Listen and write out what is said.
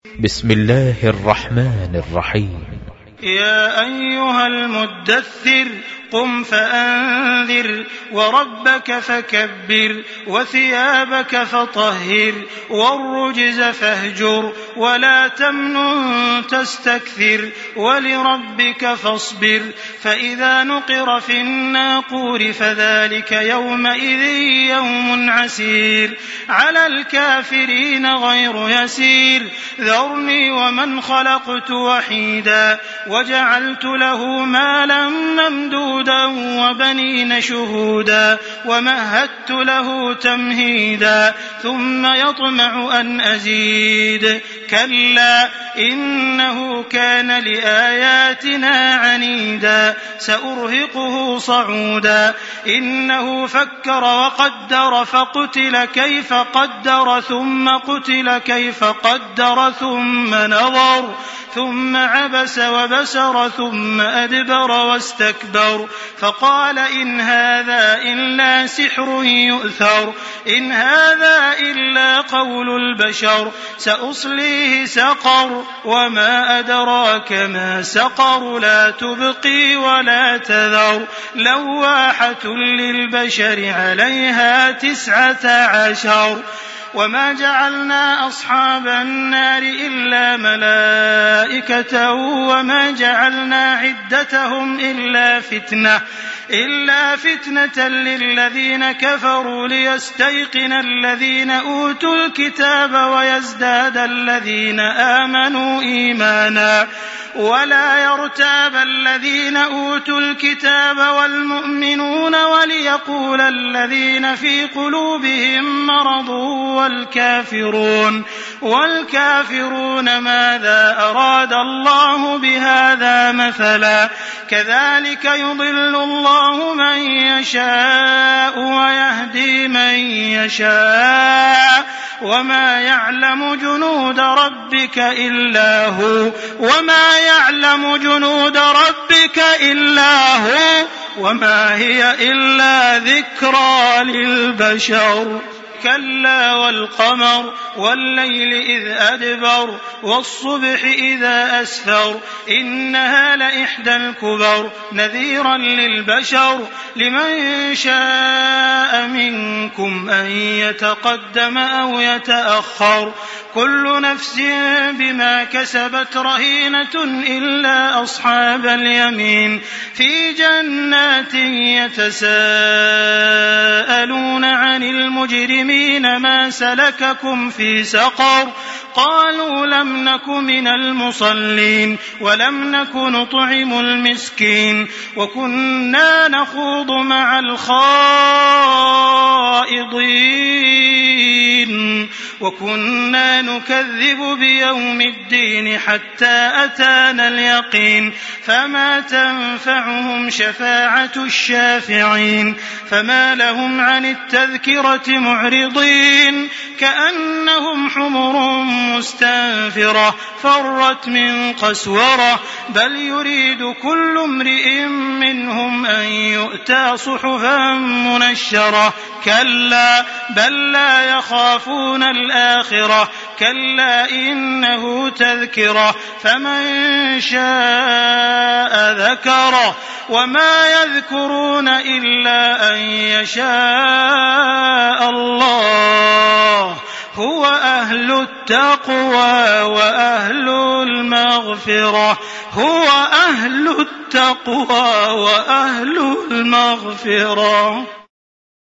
بسم الله الرحمن الرحيم. يا أيها المدثر قم فأنذر وربك فكبر وثيابك فطهر والرجز فاهجر ولا تمنن تستكثر ولربك فاصبر فإذا نقر في الناقور فذلك يومئذ يوم عسير على الكافرين غير يسير ذرني ومن خلقت وحيدا وجعلت له مالا ممدودا وبنين شهودا ومهدت له تمهيدا ثم يطمع أن أزيد كلا إنه كان لآياتنا عنيدا سأرهقه صعودا إنه فكر وقدر فقتل كيف قدر ثم قتل كيف قدر ثم نظر ثم عبس وبسر ثم أدبر واستكبر فقال إن هذا إلا سحر يؤثر إن هذا إلا قول البشر سأصليه سقر وما أدراك ما سقر لا تبقي ولا تذر لواحة للبشر عليها 19 وما جعلنا أصحاب النار إلا ملائكة وما جعلنا عدتهم إلا فتنة للذين كفروا ليستيقن الذين أوتوا الكتاب ويزداد الذين آمنوا إيمانا ولا يرتاب الذين أوتوا الكتاب والمؤمنون وليقول الذين في قلوبهم مرض والكافرون ماذا أراد الله بهذا مثلا كذلك يضل الله من يشاء ويهدي من يشاء وما يعلم جنود ربك إلا هو وما هي إلا ذكرى للبشر كلا والقمر والليل إذ أدبر والصبح إذا أسفر إنها لإحدى الكبر نذيرا للبشر لمن شاء منكم أن يتقدم أو يتأخر كل نفس بما كسبت رهينة إلا أصحاب اليمين في جنات يتساءلون عن المجرمين ما سلككم في سقر قالوا لم نك من المصلين ولم نك نطعم المسكين وكنا نخوض مع الخائضين وكنا نكذب بيوم الدين حتى أتانا اليقين فما تنفعهم شفاعة الشافعين فما لهم عن التذكرة معرضين كأنهم حمر مستنفرة فرت من قسورة بل يريد كل امرئ منهم أن يؤتى صحفا منشرة كلا بل لا يخافون الآخرة كلا إنه تذكرة فمن شاء ذكره وما يذكرون إلا أن يشاء الله هو أهل التقوى وأهل المغفرة